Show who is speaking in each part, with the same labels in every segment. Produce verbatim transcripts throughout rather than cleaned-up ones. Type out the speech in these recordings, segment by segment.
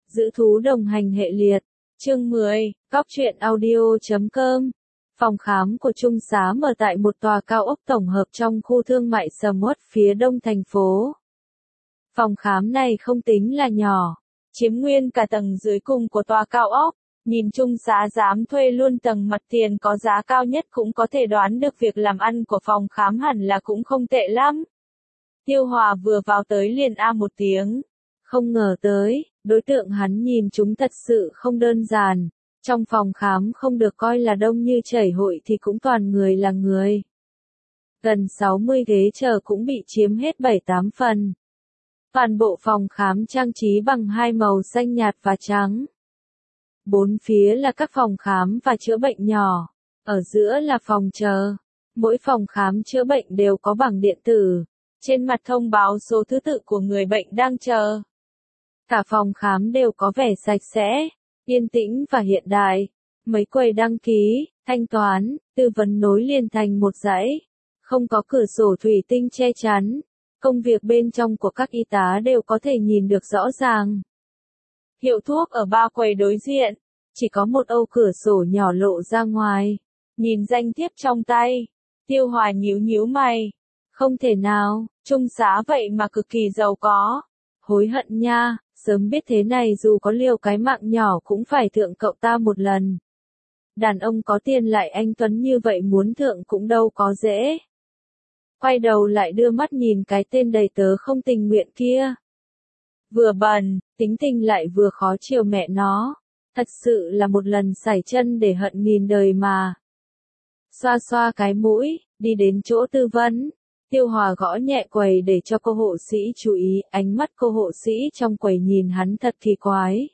Speaker 1: Giữ thú đồng hành hệ liệt. Chương mười, Cóc truyện audio chấm com. Phòng khám của Trung Xá mở tại một tòa cao ốc tổng hợp trong khu thương mại sầm uất phía đông thành phố. Phòng khám này không tính là nhỏ, chiếm nguyên cả tầng dưới cùng của tòa cao ốc. Nhìn Trung Xá dám thuê luôn tầng mặt tiền có giá cao nhất cũng có thể đoán được việc làm ăn của phòng khám hẳn là cũng không tệ lắm. Tiêu Hòa vừa vào tới liền a một tiếng. Không ngờ tới, đối tượng hắn nhìn chúng thật sự không đơn giản. Trong phòng khám không được coi là đông như chảy hội thì cũng toàn người là người. Gần sáu mươi ghế chờ cũng bị chiếm hết bảy tám phần. Toàn bộ phòng khám trang trí bằng hai màu xanh nhạt và trắng. Bốn phía là các phòng khám và chữa bệnh nhỏ. Ở giữa là phòng chờ. Mỗi phòng khám chữa bệnh đều có bảng điện tử. Trên mặt thông báo số thứ tự của người bệnh đang chờ. Cả phòng khám đều có vẻ sạch sẽ, yên tĩnh và hiện đại. Mấy quầy đăng ký, thanh toán, tư vấn nối liền thành một dãy. Không có cửa sổ thủy tinh che chắn. Công việc bên trong của các y tá đều có thể nhìn được rõ ràng. Hiệu thuốc ở ba quầy đối diện, chỉ có một ô cửa sổ nhỏ lộ ra ngoài. Nhìn danh thiếp trong tay, Tiêu Hòa nhíu nhíu mày. Không thể nào, Trung Xá vậy mà cực kỳ giàu có. Hối hận nha, sớm biết thế này dù có liều cái mạng nhỏ cũng phải thượng cậu ta một lần. Đàn ông có tiền lại anh tuấn như vậy muốn thượng cũng đâu có dễ. Quay đầu lại đưa mắt nhìn cái tên đầy tớ không tình nguyện kia. Vừa bần, tính tình lại vừa khó chiều mẹ nó. Thật sự là một lần sải chân để hận nghìn đời mà. Xoa xoa cái mũi, đi đến chỗ tư vấn. Tiêu Hòa gõ nhẹ quầy để cho cô hộ sĩ chú ý, ánh mắt cô hộ sĩ trong quầy nhìn hắn thật kỳ quái.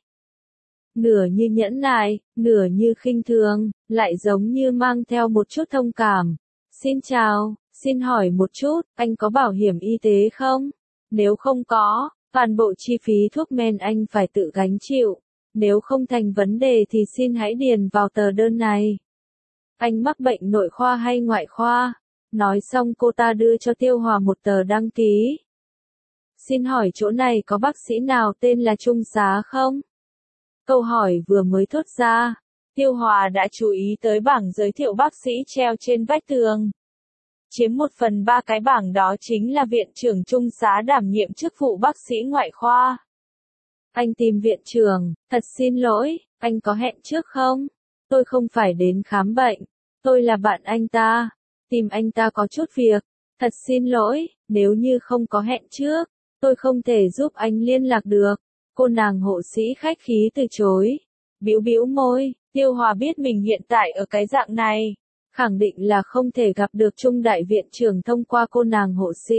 Speaker 1: Nửa như nhẫn nại, nửa như khinh thường, lại giống như mang theo một chút thông cảm. Xin chào, xin hỏi một chút, anh có bảo hiểm y tế không? Nếu không có, toàn bộ chi phí thuốc men anh phải tự gánh chịu. Nếu không thành vấn đề thì xin hãy điền vào tờ đơn này. Anh mắc bệnh nội khoa hay ngoại khoa? Nói xong cô ta đưa cho Tiêu Hòa một tờ đăng ký. Xin hỏi chỗ này có bác sĩ nào tên là Trung Xá không? Câu hỏi vừa mới thốt ra, Tiêu Hòa đã chú ý tới bảng giới thiệu bác sĩ treo trên vách tường. Chiếm một phần ba cái bảng đó chính là viện trưởng Trung Xá đảm nhiệm chức vụ bác sĩ ngoại khoa. Anh tìm viện trưởng, thật xin lỗi, anh có hẹn trước không? Tôi không phải đến khám bệnh, tôi là bạn anh ta. Tìm anh ta có chút việc, thật xin lỗi, nếu như không có hẹn trước, tôi không thể giúp anh liên lạc được. Cô nàng hộ sĩ khách khí từ chối, bĩu bĩu môi. Tiêu Hòa biết mình hiện tại ở cái dạng này, khẳng định là không thể gặp được Trung đại viện trưởng thông qua cô nàng hộ sĩ.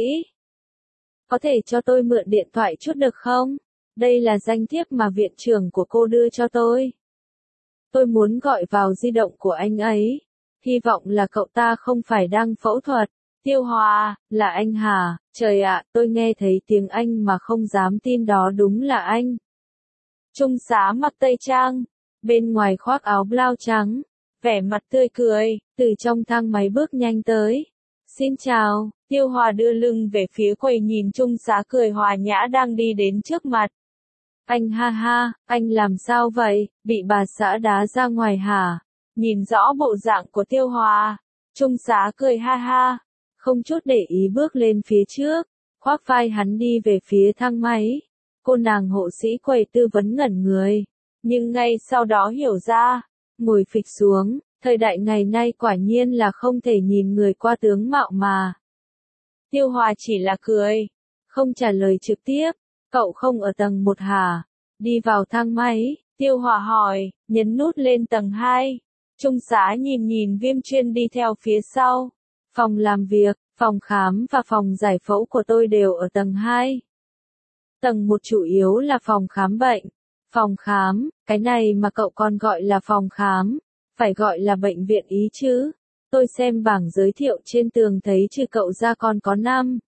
Speaker 1: Có thể cho tôi mượn điện thoại chút được không? Đây là danh thiếp mà viện trưởng của cô đưa cho tôi. Tôi muốn gọi vào di động của anh ấy. Hy vọng là cậu ta không phải đang phẫu thuật. Tiêu Hòa, là anh hả? Trời ạ, tôi nghe thấy tiếng Anh mà không dám tin đó đúng là anh. Trung Xá mặc tây trang, bên ngoài khoác áo blau trắng, vẻ mặt tươi cười, từ trong thang máy bước nhanh tới. Xin chào, Tiêu Hòa đưa lưng về phía quầy nhìn Trung Xá cười hòa nhã đang đi đến trước mặt. Anh ha ha, anh làm sao vậy, bị bà xã đá ra ngoài hả? Nhìn rõ bộ dạng của Tiêu Hòa, Trung Xá cười ha ha, không chút để ý bước lên phía trước, khoác vai hắn đi về phía thang máy. Cô nàng hộ sĩ quầy tư vấn ngẩn người, nhưng ngay sau đó hiểu ra, ngồi phịch xuống, thời đại ngày nay quả nhiên là không thể nhìn người qua tướng mạo mà. Tiêu Hòa chỉ là cười, không trả lời trực tiếp, cậu không ở tầng một hả? Đi vào thang máy, Tiêu Hòa hỏi, nhấn nút lên tầng hai. Trung Xá nhìn nhìn Viêm Chuyên đi theo phía sau. Phòng làm việc, phòng khám và phòng giải phẫu của tôi đều ở tầng hai. Tầng một chủ yếu là phòng khám bệnh. Phòng khám, cái này mà cậu còn gọi là phòng khám, phải gọi là bệnh viện ý chứ. Tôi xem bảng giới thiệu trên tường thấy trừ cậu ra còn có năm,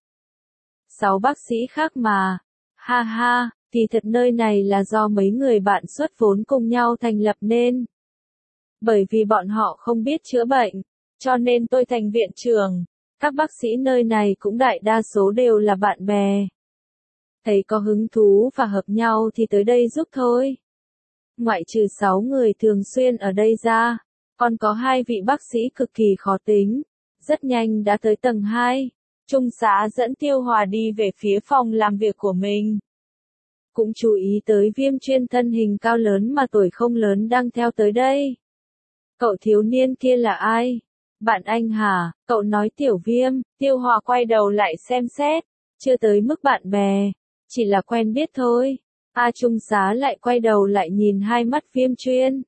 Speaker 1: sáu bác sĩ khác mà. Ha ha, thì thật nơi này là do mấy người bạn xuất vốn cùng nhau thành lập nên. Bởi vì bọn họ không biết chữa bệnh, cho nên tôi thành viện trưởng. Các bác sĩ nơi này cũng đại đa số đều là bạn bè. Thấy có hứng thú và hợp nhau thì tới đây giúp thôi. Ngoại trừ sáu người thường xuyên ở đây ra, còn có hai vị bác sĩ cực kỳ khó tính. Rất nhanh đã tới tầng hai. Trung Xá dẫn Tiêu Hòa đi về phía phòng làm việc của mình. Cũng chú ý tới Viêm Chuyên thân hình cao lớn mà tuổi không lớn đang theo tới đây. Cậu thiếu niên kia là ai? Bạn anh hả? Cậu nói Tiểu Viêm. Tiêu Hòa quay đầu lại xem xét. Chưa tới mức bạn bè. Chỉ là quen biết thôi. A Trung Xá lại quay đầu lại nhìn hai mắt Viêm Chuyên.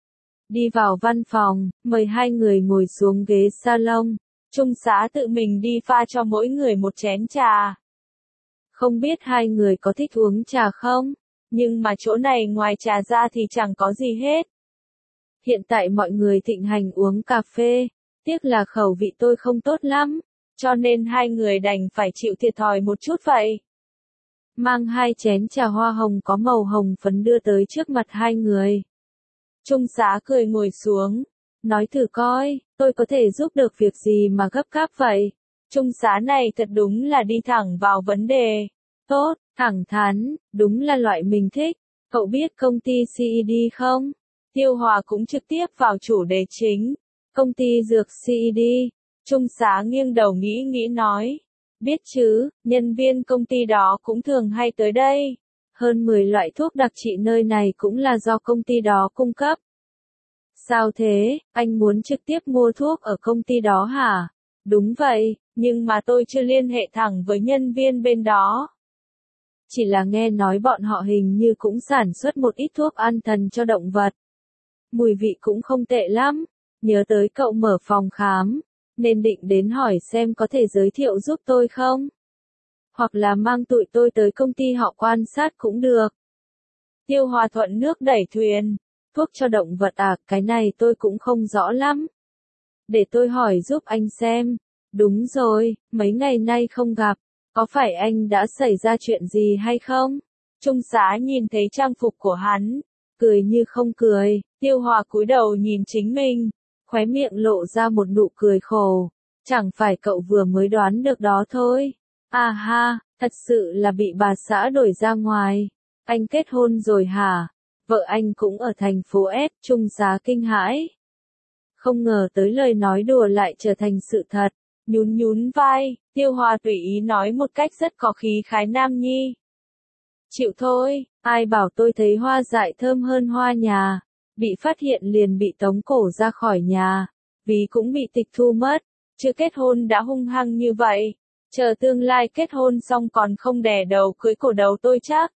Speaker 1: Đi vào văn phòng, mời hai người ngồi xuống ghế salon. Trung Xá tự mình đi pha cho mỗi người một chén trà. Không biết hai người có thích uống trà không? Nhưng mà chỗ này ngoài trà ra thì chẳng có gì hết. Hiện tại mọi người thịnh hành uống cà phê. Tiếc là khẩu vị tôi không tốt lắm. Cho nên hai người đành phải chịu thiệt thòi một chút vậy. Mang hai chén trà hoa hồng có màu hồng phấn đưa tới trước mặt hai người. Trung Xá cười ngồi xuống. Nói thử coi, tôi có thể giúp được việc gì mà gấp gáp vậy? Trung Xá này thật đúng là đi thẳng vào vấn đề. Tốt, thẳng thắn, đúng là loại mình thích. Cậu biết công ty xê e đê không? Tiêu Hòa cũng trực tiếp vào chủ đề chính. Công ty dược xê e đê. Trung Xá nghiêng đầu nghĩ nghĩ nói. Biết chứ, nhân viên công ty đó cũng thường hay tới đây. Hơn mười loại thuốc đặc trị nơi này cũng là do công ty đó cung cấp. Sao thế, anh muốn trực tiếp mua thuốc ở công ty đó hả? Đúng vậy, nhưng mà tôi chưa liên hệ thẳng với nhân viên bên đó. Chỉ là nghe nói bọn họ hình như cũng sản xuất một ít thuốc an thần cho động vật. Mùi vị cũng không tệ lắm. Nhớ tới cậu mở phòng khám, nên định đến hỏi xem có thể giới thiệu giúp tôi không? Hoặc là mang tụi tôi tới công ty họ quan sát cũng được. Tiêu Hòa thuận nước đẩy thuyền. Thuốc cho động vật à, cái này tôi cũng không rõ lắm. Để tôi hỏi giúp anh xem. Đúng rồi, mấy ngày nay không gặp. Có phải anh đã xảy ra chuyện gì hay không? Trung Xá nhìn thấy trang phục của hắn. Cười như không cười. Tiêu Hòa cúi đầu nhìn chính mình. Khóe miệng lộ ra một nụ cười khổ. Chẳng phải cậu vừa mới đoán được đó thôi. À ha, thật sự là bị bà xã đuổi ra ngoài. Anh kết hôn rồi hả? Vợ anh cũng ở thành phố S, Trung Xá kinh hãi. Không ngờ tới lời nói đùa lại trở thành sự thật. Nhún nhún vai, Tiêu Hòa tùy ý nói một cách rất có khí khái nam nhi. Chịu thôi, ai bảo tôi thấy hoa dại thơm hơn hoa nhà. Bị phát hiện liền bị tống cổ ra khỏi nhà. Vì cũng bị tịch thu mất. Chưa kết hôn đã hung hăng như vậy. Chờ tương lai kết hôn xong còn không đè đầu cưới cổ đầu tôi chắc.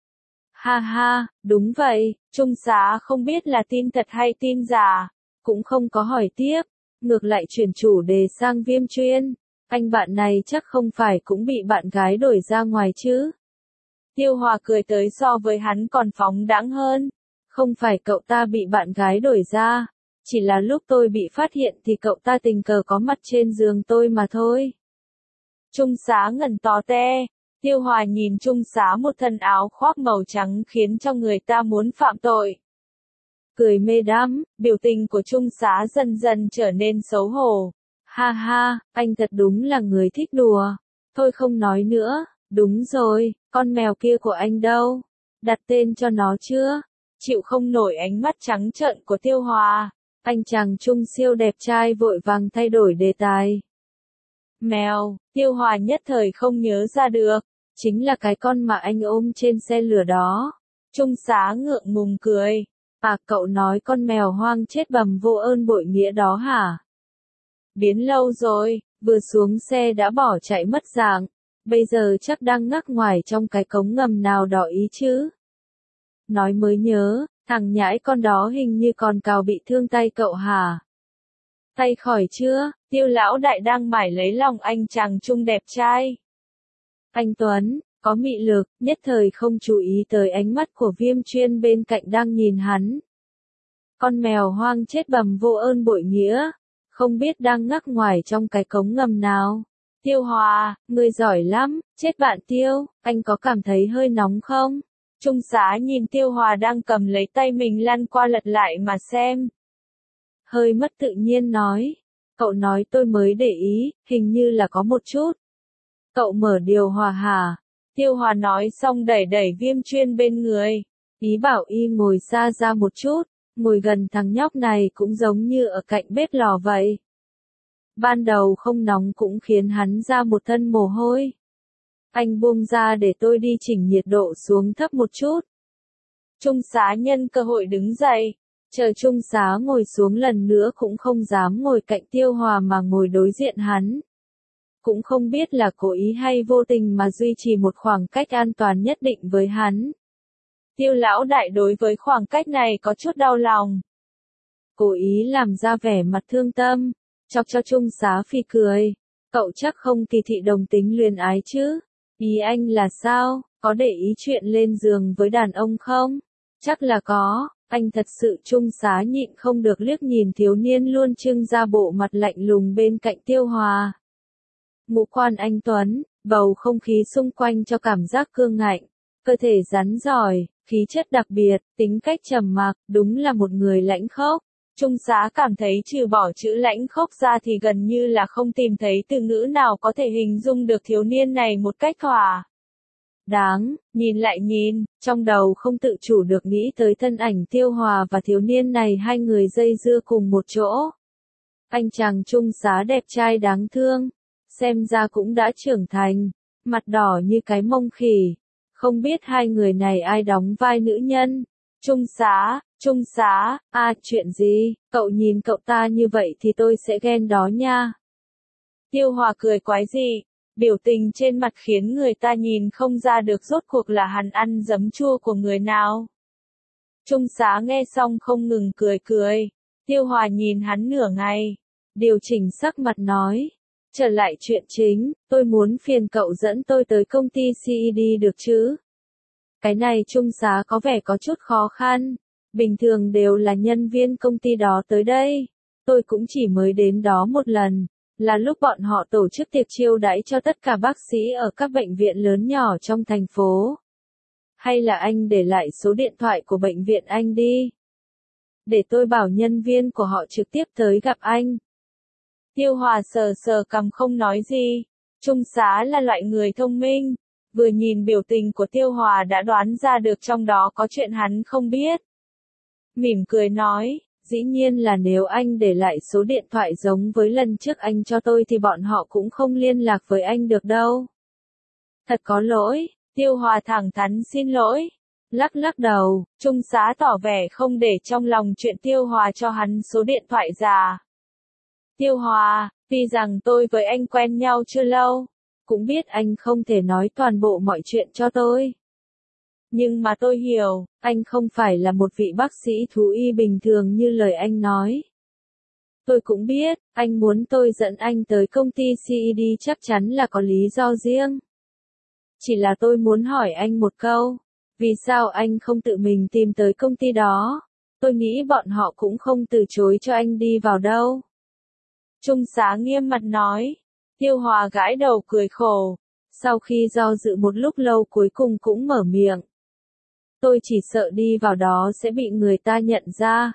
Speaker 1: Ha ha, đúng vậy, Trung Xá không biết là tin thật hay tin giả. Cũng không có hỏi tiếp. Ngược lại chuyển chủ đề sang Viêm Chuyên. Anh bạn này chắc không phải cũng bị bạn gái đuổi ra ngoài chứ. Tiêu Hòa cười tới so với hắn còn phóng đãng hơn. Không phải cậu ta bị bạn gái đuổi ra. Chỉ là lúc tôi bị phát hiện thì cậu ta tình cờ có mặt trên giường tôi mà thôi. Trung Xá ngẩn tó te. Tiêu Hòa nhìn Trung Xá một thân áo khoác màu trắng khiến cho người ta muốn phạm tội. Cười mê đắm, biểu tình của Trung Xá dần dần trở nên xấu hổ. Ha ha, anh thật đúng là người thích đùa. Thôi không nói nữa, đúng rồi, con mèo kia của anh đâu? Đặt tên cho nó chưa? Chịu không nổi ánh mắt trắng trợn của Tiêu Hòa. Anh chàng Trung siêu đẹp trai vội vàng thay đổi đề tài. Mèo, Tiêu Hòa nhất thời không nhớ ra được. Chính là cái con mà anh ôm trên xe lửa đó. Trung Xá ngượng ngùng cười. À, cậu nói con mèo hoang chết bầm vô ơn bội nghĩa đó hả? Biến lâu rồi, vừa xuống xe đã bỏ chạy mất dạng. Bây giờ chắc đang ngắc ngoài trong cái cống ngầm nào đó ý chứ. Nói mới nhớ, thằng nhãi con đó hình như còn cào bị thương tay cậu hả? Tay khỏi chưa? Tiêu lão đại đang mải lấy lòng anh chàng Trung đẹp trai. Anh Tuấn, có mị lực, nhất thời không chú ý tới ánh mắt của Viêm Chuyên bên cạnh đang nhìn hắn. Con mèo hoang chết bầm vô ơn bội nghĩa, không biết đang ngắc ngoài trong cái cống ngầm nào. Tiêu Hòa, ngươi giỏi lắm, chết bạn Tiêu, anh có cảm thấy hơi nóng không? Trung Xá nhìn Tiêu Hòa đang cầm lấy tay mình lăn qua lật lại mà xem. Hơi mất tự nhiên nói, cậu nói tôi mới để ý, hình như là có một chút. Cậu mở điều hòa hả? Tiêu Hòa nói xong đẩy đẩy Viêm Chuyên bên người. Ý bảo y ngồi xa ra một chút, ngồi gần thằng nhóc này cũng giống như ở cạnh bếp lò vậy. Ban đầu không nóng cũng khiến hắn ra một thân mồ hôi. Anh buông ra để tôi đi chỉnh nhiệt độ xuống thấp một chút. Trung Xá nhân cơ hội đứng dậy, chờ Trung Xá ngồi xuống lần nữa cũng không dám ngồi cạnh Tiêu Hòa mà ngồi đối diện hắn. Cũng không biết là cố ý hay vô tình mà duy trì một khoảng cách an toàn nhất định với hắn. Tiêu lão đại đối với khoảng cách này có chút đau lòng. Cố ý làm ra vẻ mặt thương tâm, chọc cho Trung Xá Phi cười. Cậu chắc không kỳ thị đồng tính luyến ái chứ? Ý anh là sao, có để ý chuyện lên giường với đàn ông không? Chắc là có, anh thật sự. Trung Xá nhịn không được liếc nhìn thiếu niên luôn trưng ra bộ mặt lạnh lùng bên cạnh Tiêu Hòa. Ngũ quan anh tuấn, bầu không khí xung quanh cho cảm giác cương ngạnh, cơ thể rắn giỏi, khí chất đặc biệt, tính cách trầm mặc, đúng là một người lãnh khốc. Trung Xá cảm thấy trừ bỏ chữ lãnh khốc ra thì gần như là không tìm thấy từ ngữ nào có thể hình dung được thiếu niên này một cách thỏa đáng. Nhìn lại nhìn, trong đầu không tự chủ được nghĩ tới thân ảnh Tiêu Hòa và thiếu niên này, hai người dây dưa cùng một chỗ. Anh chàng Trung Xá đẹp trai đáng thương, xem ra cũng đã trưởng thành, mặt đỏ như cái mông khỉ. Không biết hai người này ai đóng vai nữ nhân? Trung Xá, Trung Xá, à chuyện gì, cậu nhìn cậu ta như vậy thì tôi sẽ ghen đó nha. Tiêu Hòa cười quái dị, biểu tình trên mặt khiến người ta nhìn không ra được rốt cuộc là hắn ăn giấm chua của người nào. Trung Xá nghe xong không ngừng cười cười. Tiêu Hòa nhìn hắn nửa ngày, điều chỉnh sắc mặt nói. Trở lại chuyện chính, tôi muốn phiền cậu dẫn tôi tới công ty xê e đê được chứ? Cái này Trung Xá có vẻ có chút khó khăn. Bình thường đều là nhân viên công ty đó tới đây. Tôi cũng chỉ mới đến đó một lần, là lúc bọn họ tổ chức tiệc chiêu đãi cho tất cả bác sĩ ở các bệnh viện lớn nhỏ trong thành phố. Hay là anh để lại số điện thoại của bệnh viện anh đi, để tôi bảo nhân viên của họ trực tiếp tới gặp anh. Tiêu Hòa sờ sờ cằm không nói gì. Trung Xá là loại người thông minh, vừa nhìn biểu tình của Tiêu Hòa đã đoán ra được trong đó có chuyện hắn không biết. Mỉm cười nói, dĩ nhiên là nếu anh để lại số điện thoại giống với lần trước anh cho tôi thì bọn họ cũng không liên lạc với anh được đâu. Thật có lỗi. Tiêu Hòa thẳng thắn xin lỗi. Lắc lắc đầu, Trung Xá tỏ vẻ không để trong lòng chuyện Tiêu Hòa cho hắn số điện thoại già. Tiêu Hòa, tuy rằng tôi với anh quen nhau chưa lâu, cũng biết anh không thể nói toàn bộ mọi chuyện cho tôi. Nhưng mà tôi hiểu, anh không phải là một vị bác sĩ thú y bình thường như lời anh nói. Tôi cũng biết, anh muốn tôi dẫn anh tới công ty xê e đê chắc chắn là có lý do riêng. Chỉ là tôi muốn hỏi anh một câu, vì sao anh không tự mình tìm tới công ty đó? Tôi nghĩ bọn họ cũng không từ chối cho anh đi vào đâu. Trung Xá nghiêm mặt nói. Tiêu Hòa gãi đầu cười khổ. Sau khi do dự một lúc lâu cuối cùng cũng mở miệng. Tôi chỉ sợ đi vào đó sẽ bị người ta nhận ra.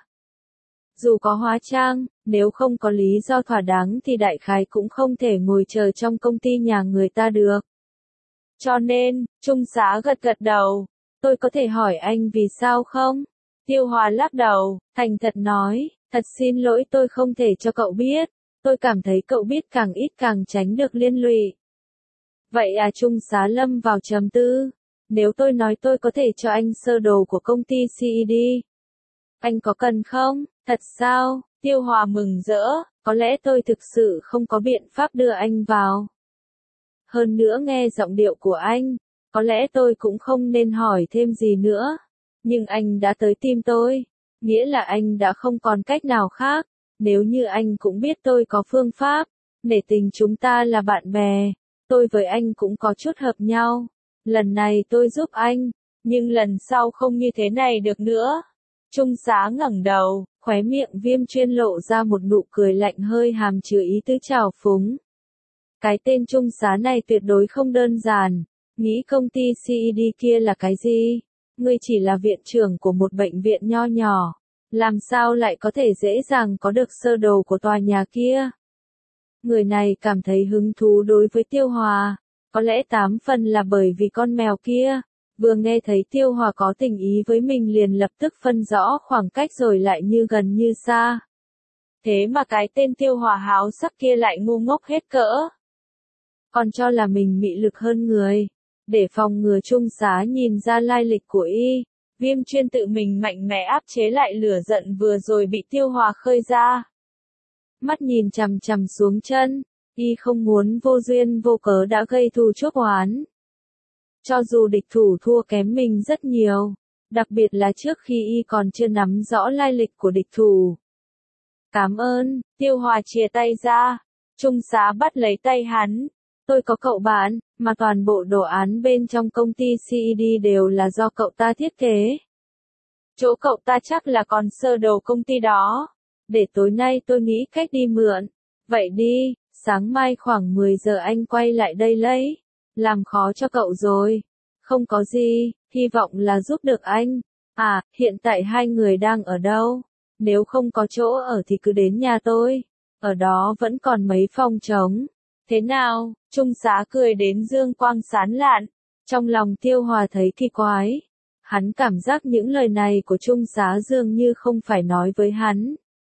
Speaker 1: Dù có hóa trang, nếu không có lý do thỏa đáng thì đại khái cũng không thể ngồi chờ trong công ty nhà người ta được. Cho nên, Trung Xá gật gật đầu. Tôi có thể hỏi anh vì sao không? Tiêu Hòa lắc đầu, thành thật nói, thật xin lỗi tôi không thể cho cậu biết. Tôi cảm thấy cậu biết càng ít càng tránh được liên lụy. Vậy à? Trung Xá lâm vào trầm tư. Nếu tôi nói tôi có thể cho anh sơ đồ của công ty xê e đê, anh có cần không? Thật sao? Tiêu Hòa mừng rỡ, có lẽ tôi thực sự không có biện pháp đưa anh vào. Hơn nữa nghe giọng điệu của anh, có lẽ tôi cũng không nên hỏi thêm gì nữa. Nhưng anh đã tới tìm tôi, nghĩa là anh đã không còn cách nào khác. Nếu như anh cũng biết tôi có phương pháp, nể tình chúng ta là bạn bè, tôi với anh cũng có chút hợp nhau. Lần này tôi giúp anh, nhưng lần sau không như thế này được nữa. Trung Xá ngẩng đầu, khóe miệng Viêm Chuyên lộ ra một nụ cười lạnh hơi hàm chứa ý tứ trào phúng. Cái tên Trung Xá này tuyệt đối không đơn giản. Nghĩ công ty xê e đê kia là cái gì? Ngươi chỉ là viện trưởng của một bệnh viện nho nhỏ. Làm sao lại có thể dễ dàng có được sơ đồ của tòa nhà kia? Người này cảm thấy hứng thú đối với Tiêu Hòa. Có lẽ tám phần là bởi vì con mèo kia, vừa nghe thấy Tiêu Hòa có tình ý với mình liền lập tức phân rõ khoảng cách rồi lại như gần như xa. Thế mà cái tên Tiêu Hòa háo sắc kia lại ngu ngốc hết cỡ. Còn cho là mình mị lực hơn người. Để phòng ngừa Trung Xá nhìn ra lai lịch của y, Viêm Chuyên tự mình mạnh mẽ áp chế lại lửa giận vừa rồi bị Tiêu Hòa khơi ra. Mắt nhìn chằm chằm xuống chân, y không muốn vô duyên vô cớ đã gây thù chuốc oán. Cho dù địch thủ thua kém mình rất nhiều, đặc biệt là trước khi y còn chưa nắm rõ lai lịch của địch thủ. Cảm ơn, Tiêu Hòa chìa tay ra, Trung Xá bắt lấy tay hắn. Tôi có cậu bạn, mà toàn bộ đồ án bên trong công ty xê e đê đều là do cậu ta thiết kế. Chỗ cậu ta chắc là còn sơ đồ công ty đó. Để tối nay tôi nghĩ cách đi mượn. Vậy đi, sáng mai khoảng mười giờ anh quay lại đây lấy. Làm khó cho cậu rồi. Không có gì, hy vọng là giúp được anh. À, hiện tại hai người đang ở đâu? Nếu không có chỗ ở thì cứ đến nhà tôi. Ở đó vẫn còn mấy phòng trống. Thế nào? Trung Xá cười đến dương quang sán lạn. Trong lòng Tiêu Hòa thấy kỳ quái. Hắn cảm giác những lời này của Trung Xá dường như không phải nói với hắn.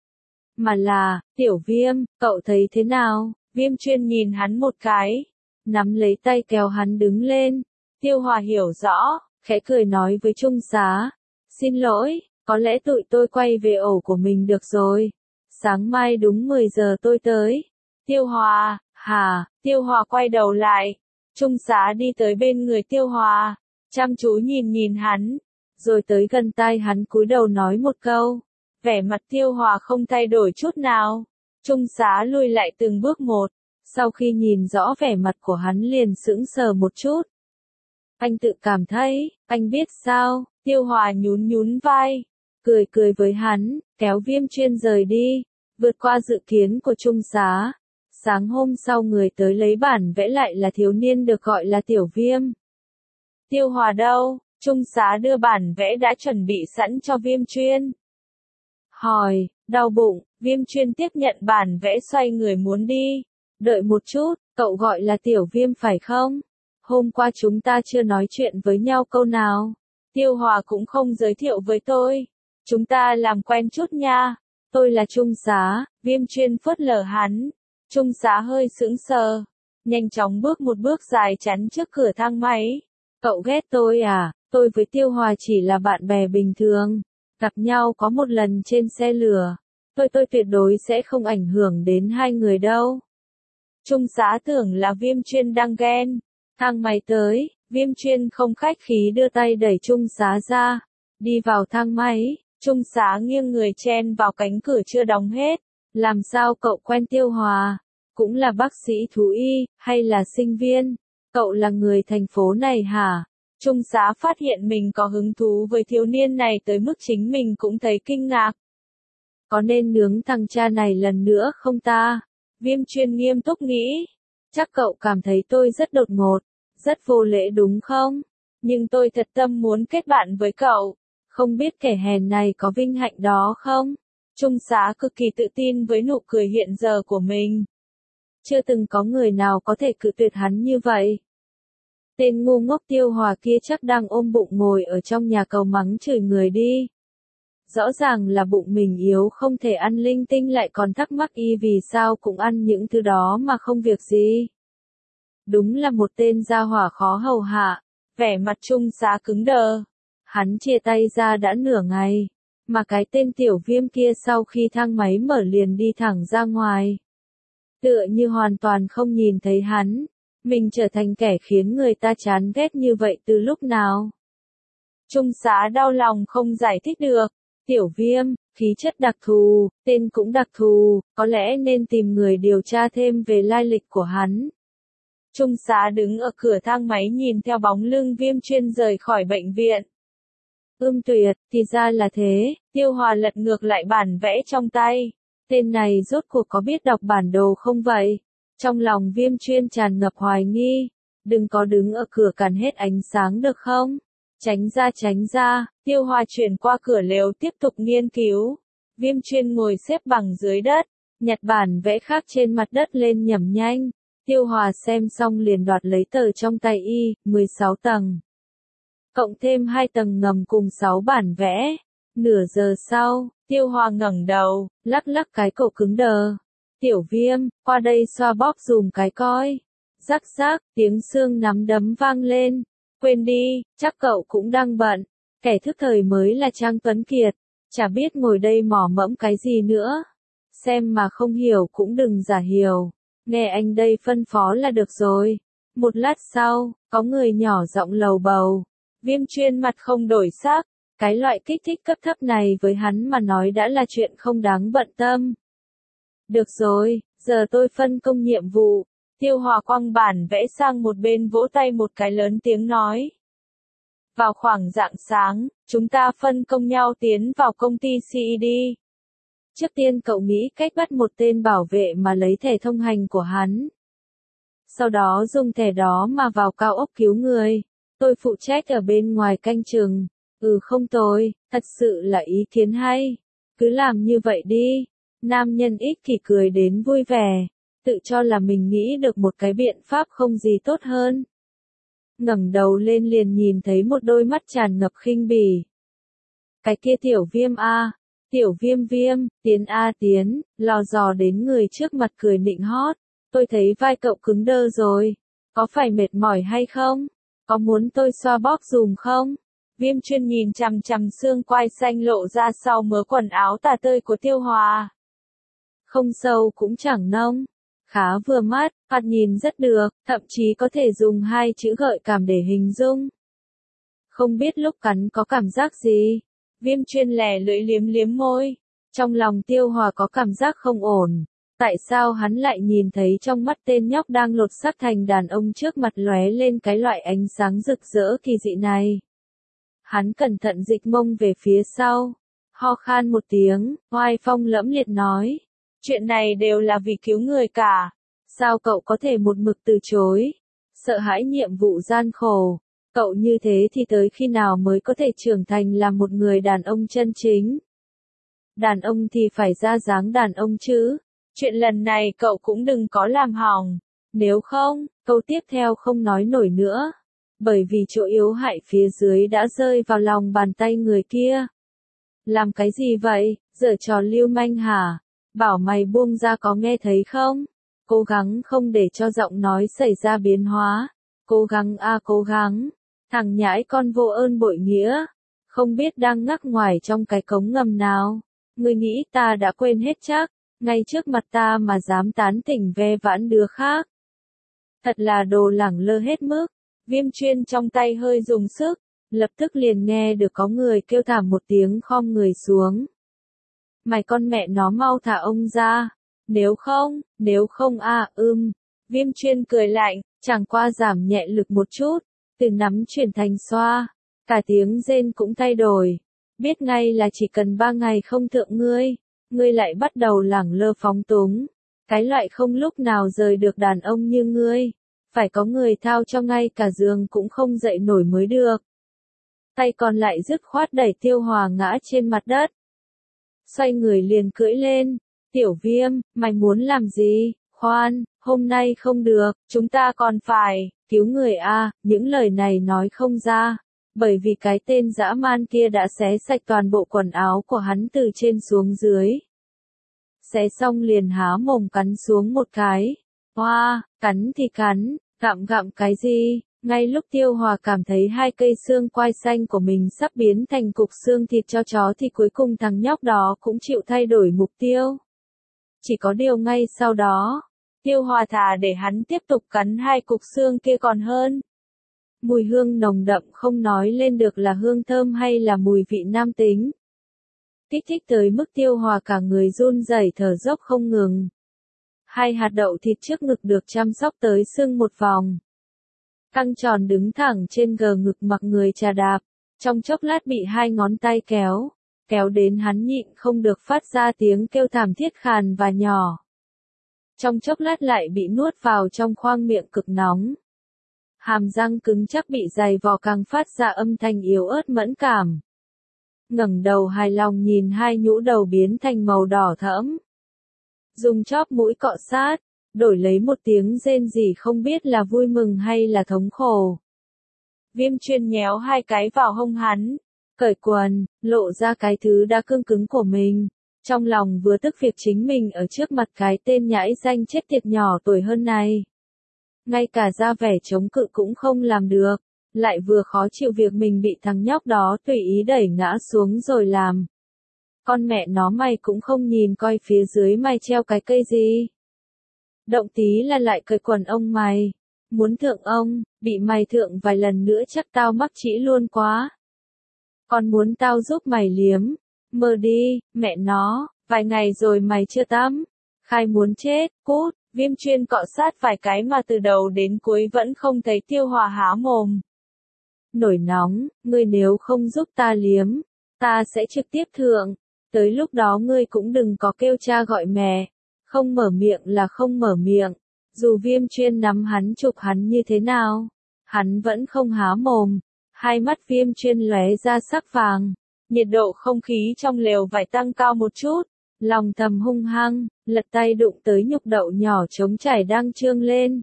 Speaker 1: Mà là, Tiểu Viêm, cậu thấy thế nào? Viêm Chuyên nhìn hắn một cái. Nắm lấy tay kéo hắn đứng lên. Tiêu Hòa hiểu rõ, khẽ cười nói với Trung Xá. Xin lỗi, có lẽ tụi tôi quay về ổ của mình được rồi. Sáng mai đúng mười giờ tôi tới. Tiêu Hòa, hả? Tiêu Hòa quay đầu lại. Trung Xá đi tới bên người Tiêu Hòa. Chăm chú nhìn nhìn hắn. Rồi tới gần tai hắn cúi đầu nói một câu. Vẻ mặt Tiêu Hòa không thay đổi chút nào. Trung Xá lùi lại từng bước một. Sau khi nhìn rõ vẻ mặt của hắn liền sững sờ một chút. Anh tự cảm thấy, anh biết sao? Tiêu Hòa nhún nhún vai. Cười cười với hắn, kéo Viêm Chuyên rời đi. Vượt qua dự kiến của Trung Xá. Sáng hôm sau người tới lấy bản vẽ lại là thiếu niên được gọi là Tiểu Viêm. Tiêu Hòa đâu? Trung Xá đưa bản vẽ đã chuẩn bị sẵn cho Viêm Chuyên. Hỏi, đau bụng, Viêm Chuyên tiếp nhận bản vẽ xoay người muốn đi. Đợi một chút, cậu gọi là Tiểu Viêm phải không? Hôm qua chúng ta chưa nói chuyện với nhau câu nào. Tiêu Hòa cũng không giới thiệu với tôi. Chúng ta làm quen chút nha. Tôi là Trung Xá, Viêm Chuyên phớt lờ hắn. Trung Xá hơi sững sờ. Nhanh chóng bước một bước dài chắn trước cửa thang máy. Cậu ghét tôi à? Tôi với Tiêu Hòa chỉ là bạn bè bình thường. Gặp nhau có một lần trên xe lửa. Tôi tôi tuyệt đối sẽ không ảnh hưởng đến hai người đâu. Trung Xá tưởng là Viêm Chuyên đang ghen. Thang máy tới, Viêm Chuyên không khách khí đưa tay đẩy Trung Xá ra. Đi vào thang máy, Trung Xá nghiêng người chen vào cánh cửa chưa đóng hết. Làm sao cậu quen Tiêu Hòa? Cũng là bác sĩ thú y, hay là sinh viên? Cậu là người thành phố này hả? Trung Xá phát hiện mình có hứng thú với thiếu niên này tới mức chính mình cũng thấy kinh ngạc. Có nên nướng thằng cha này lần nữa không ta? Viêm Chuyên nghiêm túc nghĩ. Chắc cậu cảm thấy tôi rất đột ngột, rất vô lễ đúng không? Nhưng tôi thật tâm muốn kết bạn với cậu. Không biết kẻ hèn này có vinh hạnh đó không? Trung Xá cực kỳ tự tin với nụ cười hiện giờ của mình. Chưa từng có người nào có thể cự tuyệt hắn như vậy. Tên ngu ngốc Tiêu Hòa kia chắc đang ôm bụng ngồi ở trong nhà cầu mắng chửi người đi. Rõ ràng là bụng mình yếu không thể ăn linh tinh lại còn thắc mắc y vì sao cũng ăn những thứ đó mà không việc gì. Đúng là một tên gia hỏa khó hầu hạ. Vẻ mặt Trung Xá cứng đờ. Hắn chia tay ra đã nửa ngày. Mà cái tên Tiểu Viêm kia sau khi thang máy mở liền đi thẳng ra ngoài. Tựa như hoàn toàn không nhìn thấy hắn. Mình trở thành kẻ khiến người ta chán ghét như vậy từ lúc nào? Trung Xá đau lòng không giải thích được. Tiểu Viêm, khí chất đặc thù, tên cũng đặc thù, có lẽ nên tìm người điều tra thêm về lai lịch của hắn. Trung Xá đứng ở cửa thang máy nhìn theo bóng lưng Viêm Chuyên rời khỏi bệnh viện. Ưm tuyệt, thì ra là thế, Tiêu Hòa lật ngược lại bản vẽ trong tay. Tên này rốt cuộc có biết đọc bản đồ không vậy? Trong lòng Viêm Chuyên tràn ngập hoài nghi. Đừng có đứng ở cửa cản hết ánh sáng được không? Tránh ra tránh ra, Tiêu Hòa chuyển qua cửa lều tiếp tục nghiên cứu. Viêm Chuyên ngồi xếp bằng dưới đất, nhặt bản vẽ khác trên mặt đất lên nhẩm nhanh. Tiêu Hòa xem xong liền đoạt lấy tờ trong tay y, mười sáu tầng. Cộng thêm hai tầng ngầm cùng sáu bản vẽ. Nửa giờ sau, Tiêu Hòa ngẩng đầu, lắc lắc cái cổ cứng đờ. Tiểu Viêm, qua đây xoa bóp dùm cái coi. Rắc rắc, tiếng xương nắm đấm vang lên. Quên đi, chắc cậu cũng đang bận. Kẻ thức thời mới là Trang Tuấn Kiệt. Chả biết ngồi đây mò mẫm cái gì nữa. Xem mà không hiểu cũng đừng giả hiểu. Nghe anh đây phân phó là được rồi. Một lát sau, có người nhỏ giọng lầu bầu. Viêm Chuyên mặt không đổi sắc. Cái loại kích thích cấp thấp này với hắn mà nói đã là chuyện không đáng bận tâm. Được rồi, giờ tôi phân công nhiệm vụ. Tiêu Hòa quăng bản vẽ sang một bên vỗ tay một cái lớn tiếng nói. Vào khoảng rạng sáng, chúng ta phân công nhau tiến vào công ty xê e đê. Trước tiên cậu nghĩ cách bắt một tên bảo vệ mà lấy thẻ thông hành của hắn. Sau đó dùng thẻ đó mà vào cao ốc cứu người. Tôi phụ trách ở bên ngoài canh chừng. Ừ không tồi, thật sự là ý kiến hay. Cứ làm như vậy đi. Nam nhân ích kỷ cười đến vui vẻ. Tự cho là mình nghĩ được một cái biện pháp không gì tốt hơn. Ngẩng đầu lên liền nhìn thấy một đôi mắt tràn ngập khinh bỉ. Cái kia Tiểu Viêm a, Tiểu Viêm Viêm, tiến a tiến, lò dò đến người trước mặt cười nịnh hót. Tôi thấy vai cậu cứng đơ rồi. Có phải mệt mỏi hay không? Có muốn tôi xoa bóp dùm không? Viêm Chuyên nhìn chằm chằm xương quai xanh lộ ra sau mớ quần áo tả tơi của Tiêu Hòa. Không sâu cũng chẳng nông. Khá vừa mắt, thoạt nhìn rất được, thậm chí có thể dùng hai chữ gợi cảm để hình dung. Không biết lúc cắn có cảm giác gì? Viêm Chuyên lẻ lưỡi liếm liếm môi. Trong lòng Tiêu Hòa có cảm giác không ổn. Tại sao hắn lại nhìn thấy trong mắt tên nhóc đang lột xác thành đàn ông trước mặt lóe lên cái loại ánh sáng rực rỡ kỳ dị này? Hắn cẩn thận dịch mông về phía sau. Ho khan một tiếng, oai phong lẫm liệt nói. Chuyện này đều là vì cứu người cả. Sao cậu có thể một mực từ chối? Sợ hãi nhiệm vụ gian khổ. Cậu như thế thì tới khi nào mới có thể trưởng thành làm một người đàn ông chân chính? Đàn ông thì phải ra dáng đàn ông chứ. Chuyện lần này cậu cũng đừng có làm hỏng. Nếu không, câu tiếp theo không nói nổi nữa. Bởi vì chỗ yếu hại phía dưới đã rơi vào lòng bàn tay người kia. Làm cái gì vậy? Giở trò lưu manh hả? Bảo mày buông ra có nghe thấy không? Cố gắng không để cho giọng nói xảy ra biến hóa. Cố gắng a à, cố gắng. Thằng nhãi con vô ơn bội nghĩa. Không biết đang ngắc ngoài trong cái cống ngầm nào. Ngươi nghĩ ta đã quên hết chắc. Ngay trước mặt ta mà dám tán tỉnh ve vãn đứa khác. Thật là đồ lẳng lơ hết mức. Viêm Chuyên trong tay hơi dùng sức. Lập tức liền nghe được có người kêu thảm một tiếng khom người xuống. Mày con mẹ nó mau thả ông ra. Nếu không, nếu không a à, ưm. Viêm Chuyên cười lạnh, chẳng qua giảm nhẹ lực một chút. Từ nắm chuyển thành xoa. Cả tiếng rên cũng thay đổi. Biết ngay là chỉ cần ba ngày không thượng ngươi. Ngươi lại bắt đầu lẳng lơ phóng túng. Cái loại không lúc nào rời được đàn ông như ngươi. Phải có người thao cho ngay cả giường cũng không dậy nổi mới được. Tay còn lại dứt khoát đẩy Tiêu Hòa ngã trên mặt đất. Xoay người liền cưỡi lên. Tiểu Viêm, mày muốn làm gì? Khoan, hôm nay không được, chúng ta còn phải cứu người a. À, những lời này nói không ra. Bởi vì cái tên dã man kia đã xé sạch toàn bộ quần áo của hắn từ trên xuống dưới. Xé xong liền há mồm cắn xuống một cái. Hoa, cắn thì cắn, gặm gặm cái gì? Ngay lúc Tiêu Hòa cảm thấy hai cây xương quai xanh của mình sắp biến thành cục xương thịt cho chó thì cuối cùng thằng nhóc đó cũng chịu thay đổi mục tiêu. Chỉ có điều ngay sau đó, Tiêu Hòa thà để hắn tiếp tục cắn hai cục xương kia còn hơn. Mùi hương nồng đậm không nói lên được là hương thơm hay là mùi vị nam tính. Kích thích tới mức Tiêu Hòa cả người run rẩy thở dốc không ngừng. Hai hạt đậu thịt trước ngực được chăm sóc tới sưng một vòng. Căng tròn đứng thẳng trên gờ ngực mặc người trà đạp. Trong chốc lát bị hai ngón tay kéo. Kéo đến hắn nhịn không được phát ra tiếng kêu thảm thiết khàn và nhỏ. Trong chốc lát lại bị nuốt vào trong khoang miệng cực nóng. Hàm răng cứng chắc bị dày vò càng phát ra âm thanh yếu ớt mẫn cảm. Ngẩng đầu hài lòng nhìn hai nhũ đầu biến thành màu đỏ thẫm. Dùng chóp mũi cọ sát, đổi lấy một tiếng rên rỉ không biết là vui mừng hay là thống khổ. Viêm Chuyên nhéo hai cái vào hông hắn, cởi quần, lộ ra cái thứ đã cương cứng của mình. Trong lòng vừa tức việc chính mình ở trước mặt cái tên nhãi danh chết tiệt nhỏ tuổi hơn này. Ngay cả ra vẻ chống cự cũng không làm được, lại vừa khó chịu việc mình bị thằng nhóc đó tùy ý đẩy ngã xuống rồi làm. Con mẹ nó mày cũng không nhìn coi phía dưới mày treo cái cây gì. Động tí là lại cởi quần ông mày. Muốn thượng ông, bị mày thượng vài lần nữa chắc tao mắc trĩ luôn quá. Còn muốn tao giúp mày liếm. Mơ đi, mẹ nó, vài ngày rồi mày chưa tắm. Khai muốn chết, cút. Viêm Chuyên cọ sát vài cái mà từ đầu đến cuối vẫn không thấy Tiêu Hòa há mồm. Nổi nóng, ngươi nếu không giúp ta liếm, ta sẽ trực tiếp thượng. Tới lúc đó ngươi cũng đừng có kêu cha gọi mẹ. Không mở miệng là không mở miệng. Dù Viêm Chuyên nắm hắn chụp hắn như thế nào, hắn vẫn không há mồm. Hai mắt Viêm Chuyên lóe ra sắc vàng. Nhiệt độ không khí trong lều vải tăng cao một chút. Lòng thầm hung hăng, lật tay đụng tới nhục đậu nhỏ trống chảy đang trương lên.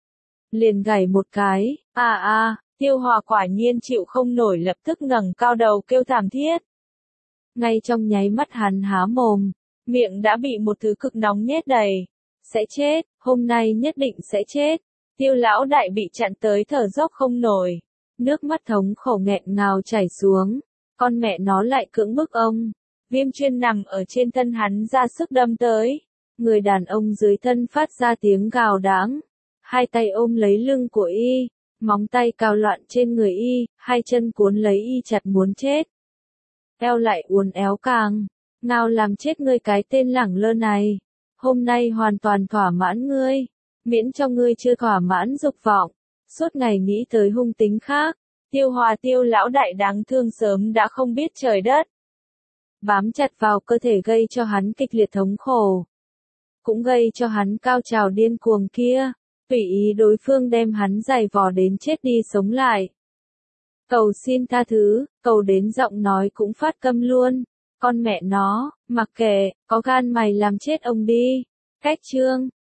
Speaker 1: Liền gảy một cái, a a, Tiêu Hòa quả nhiên chịu không nổi lập tức ngẩng cao đầu kêu thảm thiết. Ngay trong nháy mắt hắn há mồm, miệng đã bị một thứ cực nóng nhét đầy. Sẽ chết, hôm nay nhất định sẽ chết. Tiêu lão đại bị chặn tới thở dốc không nổi. Nước mắt thống khổ nghẹn ngào chảy xuống. Con mẹ nó lại cưỡng bức ông. Viêm Chuyên nằm ở trên thân hắn ra sức đâm tới. Người đàn ông dưới thân phát ra tiếng gào đáng. Hai tay ôm lấy lưng của y. Móng tay cào loạn trên người y. Hai chân cuốn lấy y chặt muốn chết. Eo lại uốn éo càng. Nào làm chết ngươi cái tên lẳng lơ này. Hôm nay hoàn toàn thỏa mãn ngươi. Miễn cho ngươi chưa thỏa mãn dục vọng. Suốt ngày nghĩ tới hung tính khác. Tiêu Hòa Tiêu lão đại đáng thương sớm đã không biết trời đất. Bám chặt vào cơ thể gây cho hắn kịch liệt thống khổ. Cũng gây cho hắn cao trào điên cuồng kia. Tùy ý đối phương đem hắn giày vò đến chết đi sống lại. Cầu xin tha thứ, cầu đến giọng nói cũng phát câm luôn. Con mẹ nó, mặc kệ, có gan mày làm chết ông đi. Cách chương.